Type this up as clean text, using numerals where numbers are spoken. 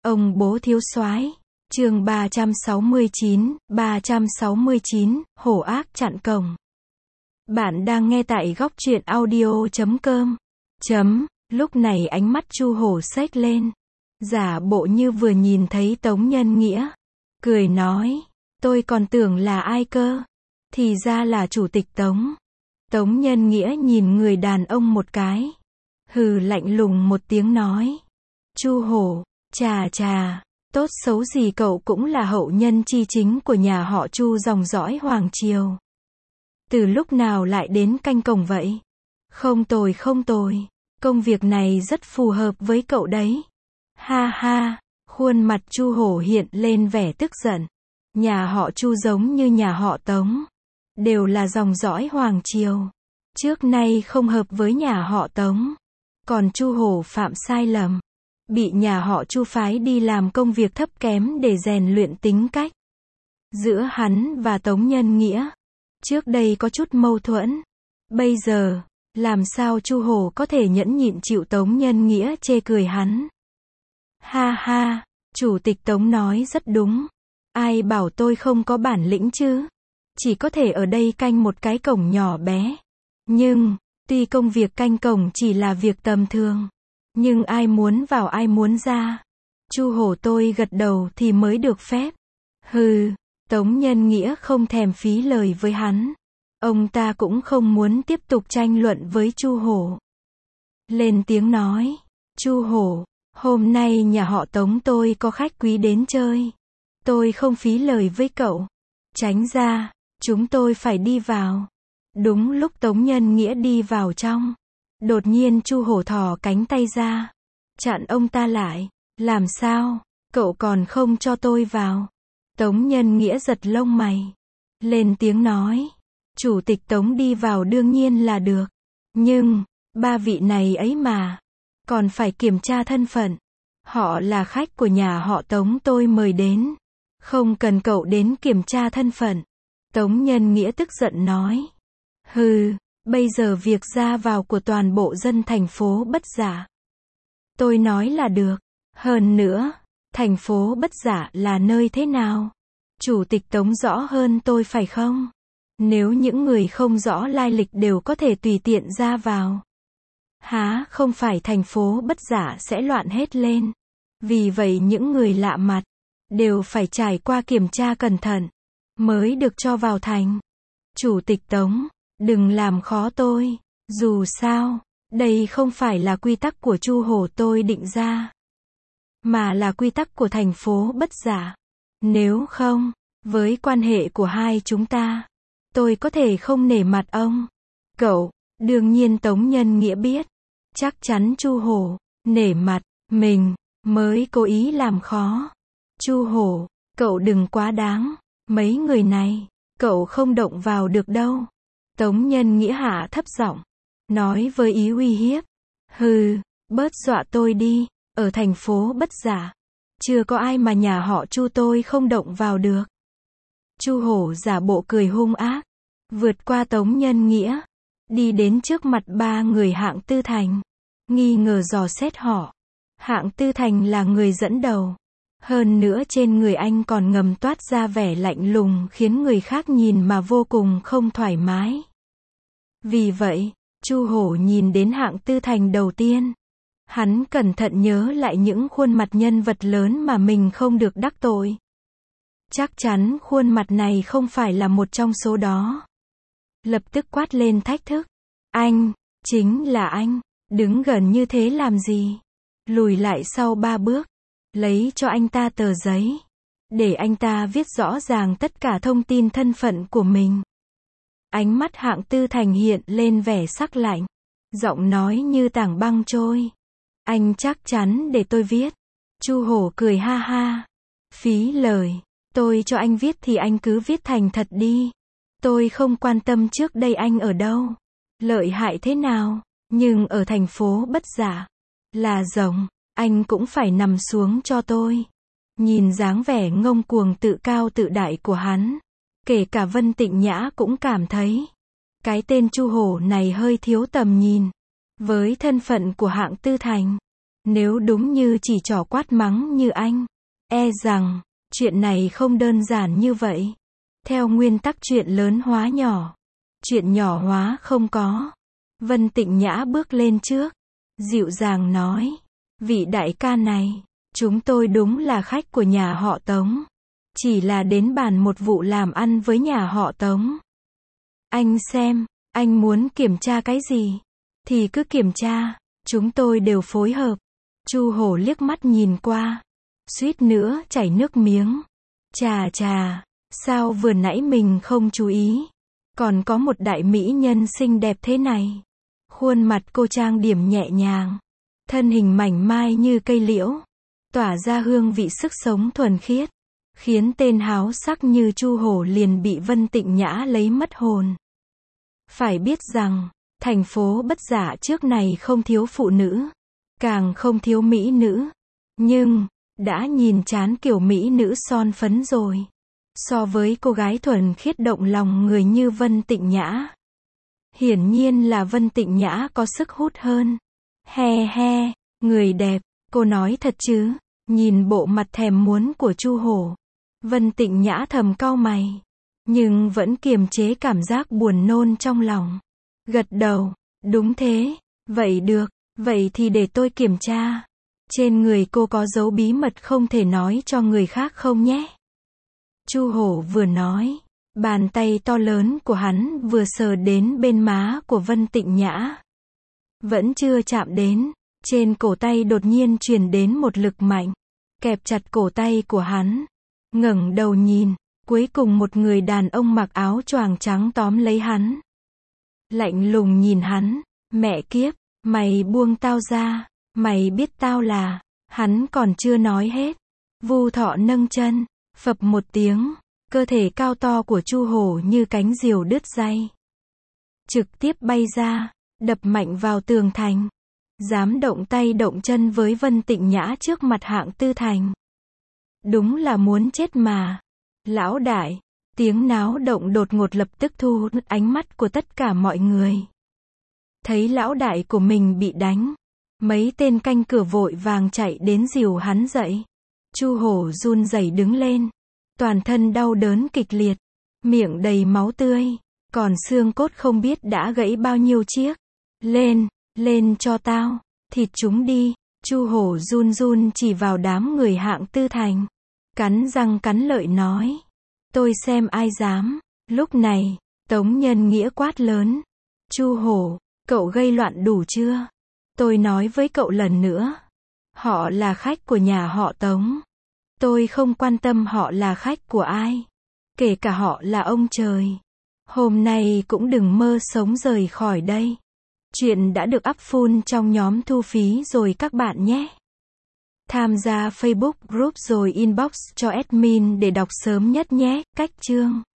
Ông bố thiếu soái. Chương 369, hổ ác chặn cổng. Bạn đang nghe tại góc truyện audio.com. Lúc này ánh mắt Chu Hổ xếch lên, giả bộ như vừa nhìn thấy Tống Nhân Nghĩa, cười nói, tôi còn tưởng là ai cơ, thì ra là chủ tịch Tống. Tống Nhân Nghĩa nhìn người đàn ông một cái, hừ lạnh lùng một tiếng nói, Chu Hổ, chà, tốt xấu gì cậu cũng là hậu nhân chi chính của nhà họ Chu dòng dõi Hoàng Triều. Từ lúc nào lại đến canh cổng vậy? Không tồi, công việc này rất phù hợp với cậu đấy. Ha ha, khuôn mặt Chu Hổ hiện lên vẻ tức giận. Nhà họ Chu giống như nhà họ Tống, đều là dòng dõi Hoàng Triều. Trước nay không hợp với nhà họ Tống. Còn Chu Hổ phạm sai lầm, bị nhà họ Chu phái đi làm công việc thấp kém để rèn luyện tính cách. Giữa hắn và Tống Nhân Nghĩa, trước đây có chút mâu thuẫn. Bây giờ, làm sao Chu Hổ có thể nhẫn nhịn chịu Tống Nhân Nghĩa chê cười hắn? Ha ha, chủ tịch Tống nói rất đúng. Ai bảo tôi không có bản lĩnh chứ? Chỉ có thể ở đây canh một cái cổng nhỏ bé. Nhưng, tuy công việc canh cổng chỉ là việc tầm thường, nhưng ai muốn vào ai muốn ra. Chu Hổ tôi gật đầu thì mới được phép. Hừ, Tống Nhân Nghĩa không thèm phí lời với hắn. Ông ta cũng không muốn tiếp tục tranh luận với Chu Hổ. Lên tiếng nói, Chu Hổ, hôm nay nhà họ Tống tôi có khách quý đến chơi. Tôi không phí lời với cậu. Tránh ra, chúng tôi phải đi vào. Đúng lúc Tống Nhân Nghĩa đi vào trong, đột nhiên Chu Hổ thò cánh tay ra, chặn ông ta lại. Làm sao? Cậu còn không cho tôi vào? Tống Nhân Nghĩa giật lông mày, lên tiếng nói, chủ tịch Tống đi vào đương nhiên là được. Nhưng, ba vị này ấy mà, còn phải kiểm tra thân phận. Họ là khách của nhà họ Tống tôi mời đến. Không cần cậu đến kiểm tra thân phận. Tống Nhân Nghĩa tức giận nói. Hừ, bây giờ việc ra vào của toàn bộ dân thành phố Bất Giả. Tôi nói là được. Hơn nữa, thành phố Bất Giả là nơi thế nào? Chủ tịch Tống rõ hơn tôi phải không? Nếu những người không rõ lai lịch đều có thể tùy tiện ra vào, há không phải thành phố Bất Giả sẽ loạn hết lên. Vì vậy những người lạ mặt đều phải trải qua kiểm tra cẩn thận mới được cho vào thành. Chủ tịch Tống, đừng làm khó tôi. Dù sao, đây không phải là quy tắc của Chu Hổ tôi định ra, mà là quy tắc của thành phố Bất Giả. Nếu không, với quan hệ của hai chúng ta, tôi có thể không nể mặt ông. Cậu, đương nhiên Tống Nhân Nghĩa biết, chắc chắn Chu Hổ nể mặt mình mới cố ý làm khó. Chu Hổ, cậu đừng quá đáng. Mấy người này, cậu không động vào được đâu. Tống Nhân Nghĩa hạ thấp giọng, nói với ý uy hiếp. Hừ, bớt dọa tôi đi. Ở thành phố Bất Giả, chưa có ai mà nhà họ Chu tôi không động vào được. Chu Hổ giả bộ cười hung ác, vượt qua Tống Nhân Nghĩa, đi đến trước mặt ba người Hạng Tư Thành, nghi ngờ dò xét họ. Hạng Tư Thành là người dẫn đầu. Hơn nữa trên người anh còn ngầm toát ra vẻ lạnh lùng khiến người khác nhìn mà vô cùng không thoải mái. Vì vậy, Chu Hổ nhìn đến Hạng Tư Thành đầu tiên. Hắn cẩn thận nhớ lại những khuôn mặt nhân vật lớn mà mình không được đắc tội. Chắc chắn khuôn mặt này không phải là một trong số đó. Lập tức quát lên thách thức. Anh, chính là anh, đứng gần như thế làm gì? Lùi lại sau 3 bước. Lấy cho anh ta tờ giấy, để anh ta viết rõ ràng tất cả thông tin thân phận của mình. Ánh mắt Hạng Tư Thành hiện lên vẻ sắc lạnh, giọng nói như tảng băng trôi. Anh chắc chắn để tôi viết. Chu Hổ cười ha ha. Phí lời, tôi cho anh viết thì anh cứ viết thành thật đi. Tôi không quan tâm trước đây anh ở đâu, lợi hại thế nào, nhưng ở thành phố Bất Giả, là rồng, anh cũng phải nằm xuống cho tôi. Nhìn dáng vẻ ngông cuồng tự cao tự đại của hắn, kể cả Vân Tịnh Nhã cũng cảm thấy, cái tên Chu Hổ này hơi thiếu tầm nhìn. Với thân phận của Hạng Tư Thành, Nếu đúng như chỉ trỏ quát mắng như anh, e rằng, chuyện này không đơn giản như vậy. Theo nguyên tắc chuyện lớn hóa nhỏ, chuyện nhỏ hóa không có. Vân Tịnh Nhã bước lên trước, dịu dàng nói, vị đại ca này, chúng tôi đúng là khách của nhà họ Tống. Chỉ là đến bàn một vụ làm ăn với nhà họ Tống. Anh xem, anh muốn kiểm tra cái gì? Thì cứ kiểm tra, chúng tôi đều phối hợp. Chu Hổ liếc mắt nhìn qua, suýt nữa chảy nước miếng. Chà chà, sao vừa nãy mình không chú ý? Còn có một đại mỹ nhân xinh đẹp thế này. Khuôn mặt cô trang điểm nhẹ nhàng, thân hình mảnh mai như cây liễu, tỏa ra hương vị sức sống thuần khiết, khiến tên háo sắc như Chu Hổ liền bị Vân Tịnh Nhã lấy mất hồn. Phải biết rằng, thành phố Bất Giả trước này không thiếu phụ nữ, càng không thiếu mỹ nữ, nhưng đã nhìn chán kiểu mỹ nữ son phấn rồi. So với cô gái thuần khiết động lòng người như Vân Tịnh Nhã, hiển nhiên là Vân Tịnh Nhã có sức hút hơn. He he, người đẹp, cô nói thật chứ? Nhìn bộ mặt thèm muốn của Chu Hổ, Vân Tịnh Nhã thầm cau mày, nhưng vẫn kiềm chế cảm giác buồn nôn trong lòng. Gật đầu, đúng thế, vậy được, vậy thì để tôi kiểm tra. Trên người cô có dấu bí mật không thể nói cho người khác không nhé? Chu Hổ vừa nói, bàn tay to lớn của hắn vừa sờ đến bên má của Vân Tịnh Nhã. Vẫn chưa chạm đến, trên cổ tay đột nhiên truyền đến một lực mạnh, kẹp chặt cổ tay của hắn. Ngẩng đầu nhìn, cuối cùng một người đàn ông mặc áo choàng trắng tóm lấy hắn. Lạnh lùng nhìn hắn, mẹ kiếp, mày buông tao ra, mày biết tao là, hắn còn chưa nói hết. Vu Thọ nâng chân, phập một tiếng, cơ thể cao to của Chu Hổ như cánh diều đứt ray. Trực tiếp bay ra, đập mạnh vào tường thành. Dám động tay động chân với Vân Tịnh Nhã trước mặt Hạng Tư Thành. Đúng là muốn chết mà. Lão đại, tiếng náo động đột ngột lập tức thu hút ánh mắt của tất cả mọi người. Thấy lão đại của mình bị đánh, mấy tên canh cửa vội vàng chạy đến dìu hắn dậy. Chu Hổ run rẩy đứng lên, toàn thân đau đớn kịch liệt, miệng đầy máu tươi, còn xương cốt không biết đã gãy bao nhiêu chiếc. Lên, lên cho tao, thịt chúng đi. Chu Hổ run run chỉ vào đám người Hạng Tư Thành, cắn răng cắn lợi nói, tôi xem ai dám. Lúc này, Tống Nhân Nghĩa quát lớn, Chu Hổ, cậu gây loạn đủ chưa? Tôi nói với cậu lần nữa, họ là khách của nhà họ Tống. Tôi không quan tâm họ là khách của ai, kể cả họ là ông trời. Hôm nay cũng đừng mơ sống rời khỏi đây. Chuyện đã được up full trong nhóm thu phí rồi các bạn nhé. Tham gia Facebook group rồi inbox cho admin để đọc sớm nhất nhé. Cách chương